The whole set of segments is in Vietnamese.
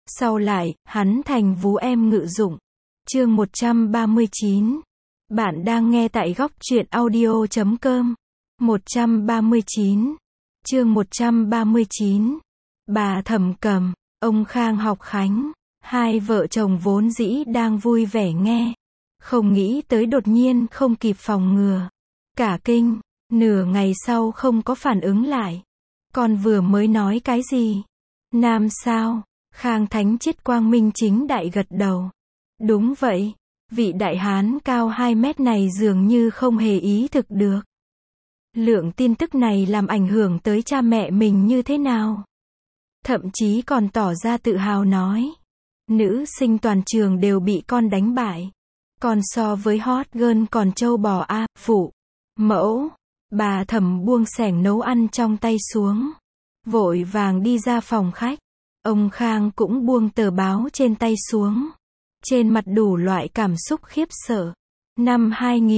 Sau lại, hắn thành vú em ngự dụng. Chương 139. Bạn đang nghe tại góc truyện audio.com. 139. Chương 139. Bà Thẩm Cầm, ông Khang học Khánh, hai vợ chồng vốn dĩ đang vui vẻ nghe. Không nghĩ tới đột nhiên không kịp phòng ngừa. Cả kinh, nửa ngày sau không có phản ứng lại. Con vừa mới nói cái gì? Nam sao? Khang Thánh Triết quang minh chính đại gật đầu. Đúng vậy, vị đại hán cao 2 mét này dường như không hề ý thực được. Lượng tin tức này làm ảnh hưởng tới cha mẹ mình như thế nào? Thậm chí còn tỏ ra tự hào nói. Nữ sinh toàn trường đều bị con đánh bại. Còn so với hot girl còn trâu bò a, phụ, mẫu. Bà Thẩm buông xẻng nấu ăn trong tay xuống. Vội vàng đi ra phòng khách. Ông Khang cũng buông tờ báo trên tay xuống. Trên mặt đủ loại cảm xúc khiếp sợ. Năm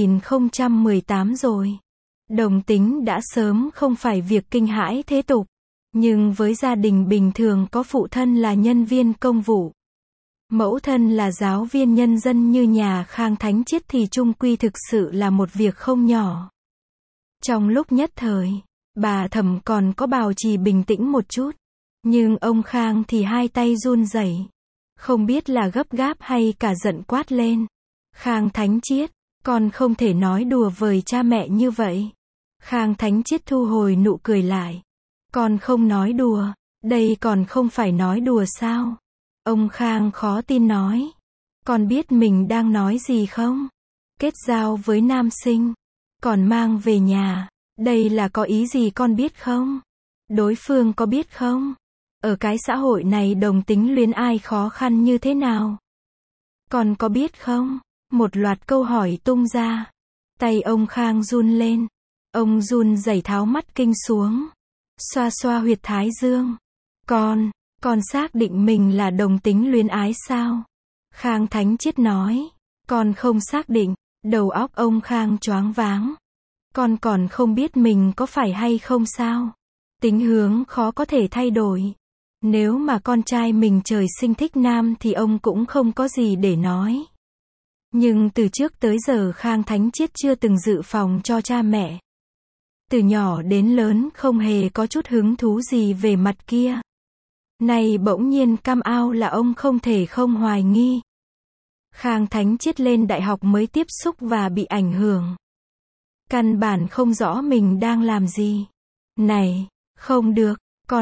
2018 rồi. Đồng tính đã sớm không phải việc kinh hãi thế tục. Nhưng với gia đình bình thường có phụ thân là nhân viên công vụ, mẫu thân là giáo viên nhân dân như nhà Khang Thánh Triết thì chung quy thực sự là một việc không nhỏ. Trong lúc nhất thời, bà Thẩm còn có bào trì bình tĩnh một chút. Nhưng ông Khang thì hai tay run rẩy. Không biết là gấp gáp hay cả giận quát lên. Khang Thánh Triết, con không thể nói đùa với cha mẹ như vậy. Khang Thánh Triết thu hồi nụ cười lại. Con không nói đùa, đây còn không phải nói đùa sao? Ông Khang khó tin nói. Con biết mình đang nói gì không? Kết giao với nam sinh, còn mang về nhà, đây là có ý gì con biết không? Đối phương có biết không? Ở cái xã hội này đồng tính luyến ai khó khăn như thế nào? Con có biết không? Một loạt câu hỏi tung ra. Tay ông Khang run lên. Ông run rẩy tháo mắt kinh xuống. Xoa xoa huyệt thái dương. Con xác định mình là đồng tính luyến ái sao? Khang Thánh Triết nói. Con không xác định. Đầu óc ông Khang choáng váng. Con còn không biết mình có phải hay không sao? Tính hướng khó có thể thay đổi. Nếu mà con trai mình trời sinh thích nam thì ông cũng không có gì để nói. Nhưng từ trước tới giờ Khang Thánh Triết chưa từng dự phòng cho cha mẹ. Từ nhỏ đến lớn không hề có chút hứng thú gì về mặt kia. Này bỗng nhiên cam ao là ông không thể không hoài nghi. Khang Thánh Triết lên đại học mới tiếp xúc và bị ảnh hưởng. Căn bản không rõ mình đang làm gì. Này, không được,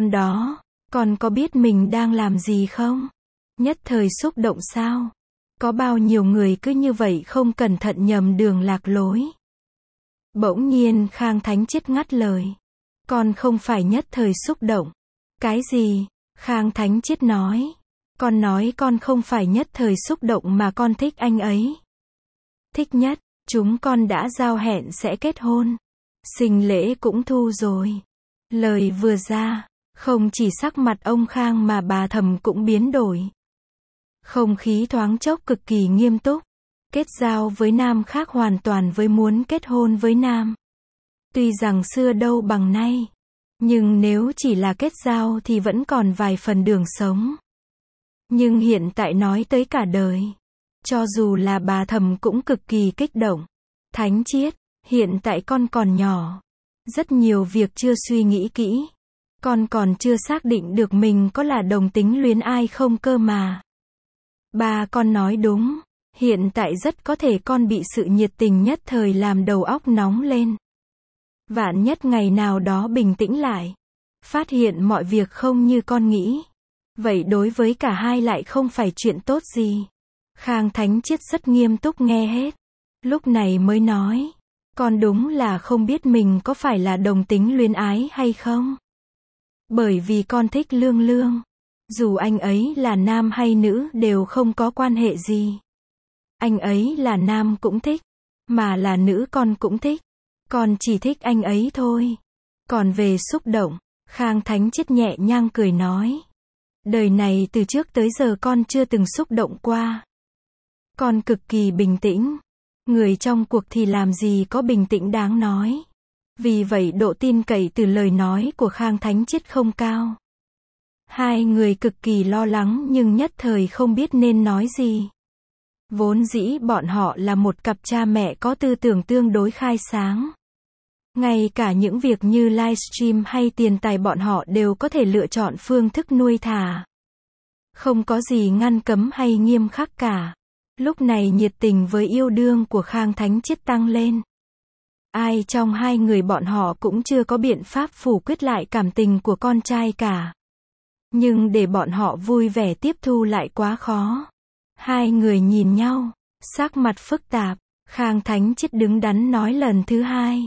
con có biết mình đang làm gì không? Nhất thời xúc động sao? Có bao nhiêu người cứ như vậy không cẩn thận nhầm đường lạc lối. Bỗng nhiên Khang Thánh Triết ngắt lời. Con không phải nhất thời xúc động. Cái gì? Khang Thánh Triết nói. Con nói con không phải nhất thời xúc động mà con thích anh ấy. Thích nhất, chúng con đã giao hẹn sẽ kết hôn. Sinh lễ cũng thu rồi. Lời vừa ra, không chỉ sắc mặt ông Khang mà bà Thẩm cũng biến đổi. Không khí thoáng chốc cực kỳ nghiêm túc. Kết giao với nam khác hoàn toàn với muốn kết hôn với nam. Tuy rằng xưa đâu bằng nay, nhưng nếu chỉ là kết giao thì vẫn còn vài phần đường sống. Nhưng hiện tại nói tới cả đời, cho dù là bà Thẩm cũng cực kỳ kích động. Thánh Triết, hiện tại con còn nhỏ, rất nhiều việc chưa suy nghĩ kỹ. Con còn chưa xác định được mình có là đồng tính luyến ai không cơ mà. Ba con nói đúng. Hiện tại rất có thể con bị sự nhiệt tình nhất thời làm đầu óc nóng lên. Vạn nhất ngày nào đó bình tĩnh lại, phát hiện mọi việc không như con nghĩ. Vậy đối với cả hai lại không phải chuyện tốt gì. Khang Thánh Triết rất nghiêm túc nghe hết. Lúc này mới nói. Con đúng là không biết mình có phải là đồng tính luyến ái hay không. Bởi vì con thích Lương Lương. Dù anh ấy là nam hay nữ đều không có quan hệ gì. Anh ấy là nam cũng thích, mà là nữ con cũng thích. Con chỉ thích anh ấy thôi. Còn về xúc động, Khang Thánh Triết nhẹ nhàng cười nói. Đời này từ trước tới giờ con chưa từng xúc động qua. Con cực kỳ bình tĩnh. Người trong cuộc thì làm gì có bình tĩnh đáng nói. Vì vậy độ tin cậy từ lời nói của Khang Thánh Triết không cao. Hai người cực kỳ lo lắng nhưng nhất thời không biết nên nói gì. Vốn dĩ bọn họ là một cặp cha mẹ có tư tưởng tương đối khai sáng. Ngay cả những việc như livestream hay tiền tài bọn họ đều có thể lựa chọn phương thức nuôi thả. Không có gì ngăn cấm hay nghiêm khắc cả. Lúc này nhiệt tình với yêu đương của Khang Thánh Chiết tăng lên. Ai trong hai người bọn họ cũng chưa có biện pháp phủ quyết lại cảm tình của con trai cả. Nhưng để bọn họ vui vẻ tiếp thu lại quá khó. Hai người nhìn nhau, sắc mặt phức tạp. Khang Thánh Chiết đứng đắn nói lần thứ hai.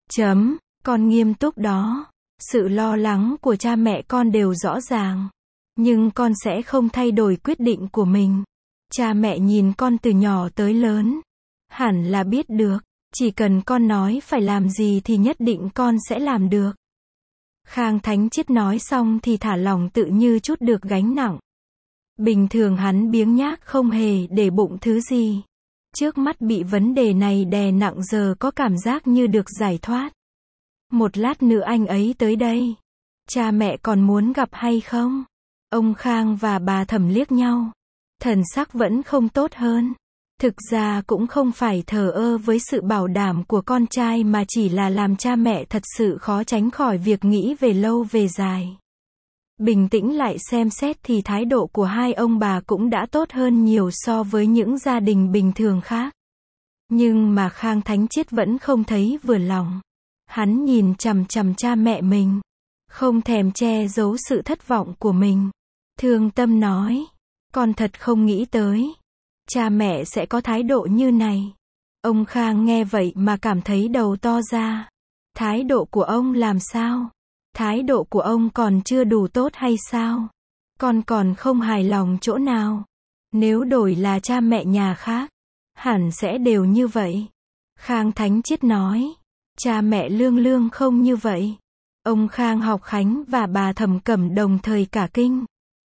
Con nghiêm túc đó. Sự lo lắng của cha mẹ con đều rõ ràng. Nhưng con sẽ không thay đổi quyết định của mình. Cha mẹ nhìn con từ nhỏ tới lớn. Hẳn là biết được. Chỉ cần con nói phải làm gì thì nhất định con sẽ làm được. Khang Thánh Chiết nói xong thì thả lỏng tự như chút được gánh nặng. Bình thường hắn biếng nhác không hề để bụng thứ gì. Trước mắt bị vấn đề này đè nặng giờ có cảm giác như được giải thoát. Một lát nữa anh ấy tới đây. Cha mẹ còn muốn gặp hay không? Ông Khang và bà Thẩm liếc nhau. Thần sắc vẫn không tốt hơn. Thực ra cũng không phải thờ ơ với sự bảo đảm của con trai mà chỉ là làm cha mẹ thật sự khó tránh khỏi việc nghĩ về lâu về dài. Bình tĩnh lại xem xét thì thái độ của hai ông bà cũng đã tốt hơn nhiều so với những gia đình bình thường khác. Nhưng mà Khang Thánh Chiết vẫn không thấy vừa lòng. Hắn nhìn chằm chằm cha mẹ mình. Không thèm che giấu sự thất vọng của mình. Thương tâm nói. Con thật không nghĩ tới. Cha mẹ sẽ có thái độ như này. Ông Khang nghe vậy mà cảm thấy đầu to ra. Thái độ của ông làm sao? Thái độ của ông còn chưa đủ tốt hay sao? Con còn không hài lòng chỗ nào? Nếu đổi là cha mẹ nhà khác, hẳn sẽ đều như vậy. Khang Thánh Chiết nói. Cha mẹ Lương Lương không như vậy. Ông Khang Học Khánh và bà Thẩm Cẩm đồng thời cả kinh.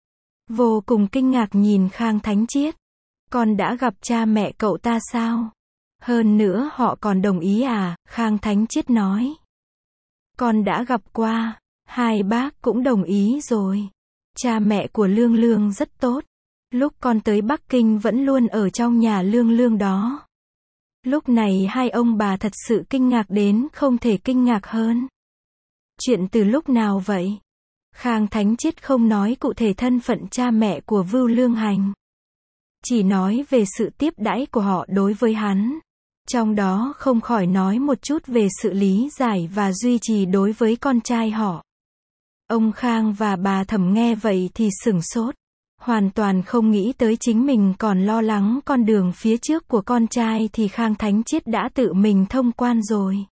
Vô cùng kinh ngạc nhìn Khang Thánh Chiết. Con đã gặp cha mẹ cậu ta sao? Hơn nữa họ còn đồng ý à? Khang Thánh Chiết nói. Con đã gặp qua. Hai bác cũng đồng ý rồi. Cha mẹ của Lương Lương rất tốt. Lúc con tới Bắc Kinh vẫn luôn ở trong nhà Lương Lương đó. Lúc này hai ông bà thật sự kinh ngạc đến không thể kinh ngạc hơn. Chuyện từ lúc nào vậy? Khang Thánh Chiết không nói cụ thể thân phận cha mẹ của Vưu Lương Hành. Chỉ nói về sự tiếp đãi của họ đối với hắn. Trong đó không khỏi nói một chút về sự lý giải và duy trì đối với con trai họ. Ông Khang và bà Thẩm nghe vậy thì sửng sốt. Hoàn toàn không nghĩ tới chính mình còn lo lắng con đường phía trước của con trai thì Khang Thánh Chiết đã tự mình thông quan rồi.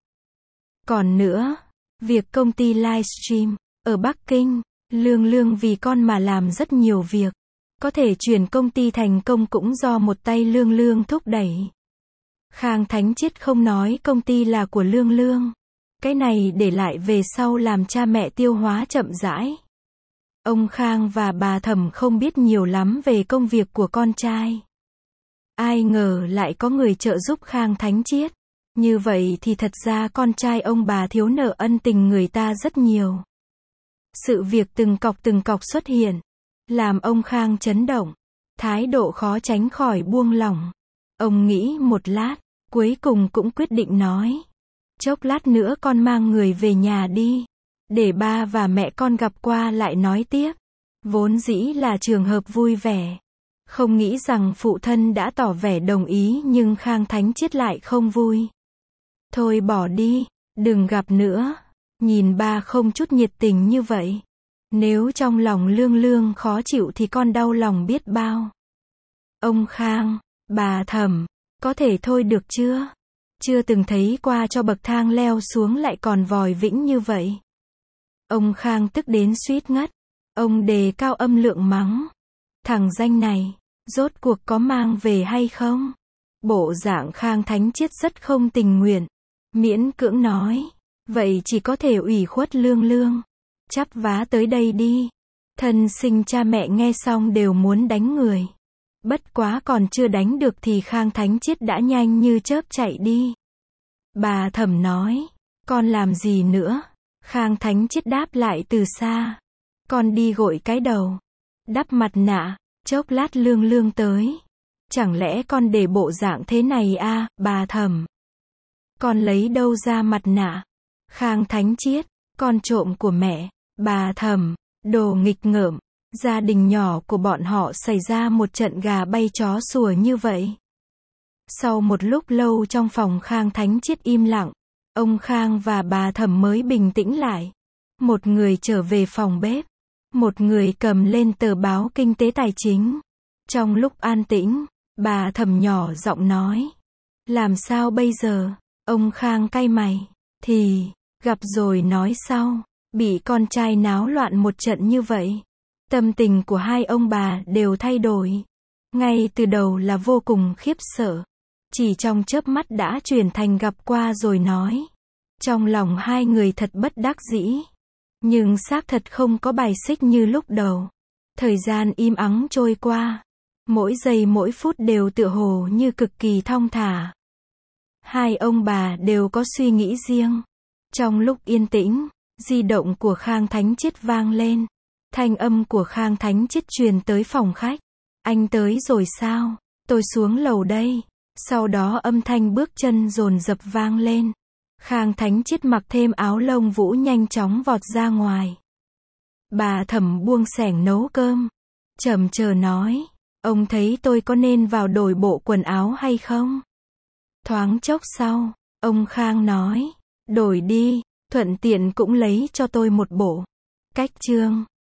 Còn nữa, việc công ty livestream ở Bắc Kinh, Lương Lương vì con mà làm rất nhiều việc. Có thể chuyển công ty thành công cũng do một tay Lương Lương thúc đẩy. Khang Thánh Chiết không nói công ty là của Lương Lương. Cái này để lại về sau làm cha mẹ tiêu hóa chậm rãi. Ông Khang và bà Thẩm không biết nhiều lắm về công việc của con trai. Ai ngờ lại có người trợ giúp Khang Thánh Chiết. Như vậy thì thật ra con trai ông bà thiếu nợ ân tình người ta rất nhiều. Sự việc từng cọc xuất hiện. Làm ông Khang chấn động. Thái độ khó tránh khỏi buông lỏng. Ông nghĩ một lát. Cuối cùng cũng quyết định nói. Chốc lát nữa con mang người về nhà đi. Để ba và mẹ con gặp qua lại nói tiếp. Vốn dĩ là trường hợp vui vẻ. Không nghĩ rằng phụ thân đã tỏ vẻ đồng ý nhưng Khang Thánh Chiết lại không vui. Thôi bỏ đi, đừng gặp nữa. Nhìn ba không chút nhiệt tình như vậy. Nếu trong lòng Lương Lương khó chịu thì con đau lòng biết bao. Ông Khang, bà Thẩm, có thể thôi được chưa? Chưa từng thấy qua cho bậc thang leo xuống lại còn vòi vĩnh như vậy. Ông Khang tức đến suýt ngất. Ông đề cao âm lượng mắng. Thằng danh này, rốt cuộc có mang về hay không? Bộ dạng Khang Thánh Chiết rất không tình nguyện. Miễn cưỡng nói. Vậy chỉ có thể ủy khuất Lương Lương. Chắp vá tới đây đi. Thân sinh cha mẹ nghe xong đều muốn đánh người. Bất quá còn chưa đánh được thì Khang Thánh Chiết đã nhanh như chớp chạy đi. Bà Thẩm nói. Con làm gì nữa? Khang Thánh Chiết đáp lại từ xa. Con đi gội cái đầu, đắp mặt nạ, chốc lát Lương Lương tới. Chẳng lẽ con để bộ dạng thế này à, bà Thẩm? Con lấy đâu ra mặt nạ? Khang Thánh Triết, con trộm của mẹ. Bà Thẩm, đồ nghịch ngợm. Gia đình nhỏ của bọn họ xảy ra một trận gà bay chó sủa như vậy. Sau một lúc lâu trong phòng Khang Thánh Triết im lặng, ông Khang và bà Thẩm mới bình tĩnh lại. Một người trở về phòng bếp, một người cầm lên tờ báo kinh tế tài chính. Trong lúc an tĩnh, bà Thẩm nhỏ giọng nói. Làm sao bây giờ? Ông Khang cay mày. Thì, gặp rồi nói sau. Bị con trai náo loạn một trận như vậy. Tâm tình của hai ông bà đều thay đổi. Ngay từ đầu là vô cùng khiếp sợ. Chỉ trong chớp mắt đã chuyển thành gặp qua rồi nói. Trong lòng hai người thật bất đắc dĩ. Nhưng xác thật không có bài xích như lúc đầu. Thời gian im ắng trôi qua. Mỗi giây mỗi phút đều tựa hồ như cực kỳ thong thả. Hai ông bà đều có suy nghĩ riêng. Trong lúc yên tĩnh, di động của Khang Thánh Triết vang lên. Thanh âm của Khang Thánh Triết truyền tới phòng khách. Anh tới rồi sao? Tôi xuống lầu đây. Sau đó âm thanh bước chân dồn dập vang lên. Khang Thánh Triết mặc thêm áo lông vũ nhanh chóng vọt ra ngoài. Bà Thẩm buông xẻng nấu cơm. Chầm chờ nói. Ông thấy tôi có nên vào đổi bộ quần áo hay không? Thoáng chốc sau, ông Khang nói. Đổi đi, thuận tiện cũng lấy cho tôi một bộ. Cách chương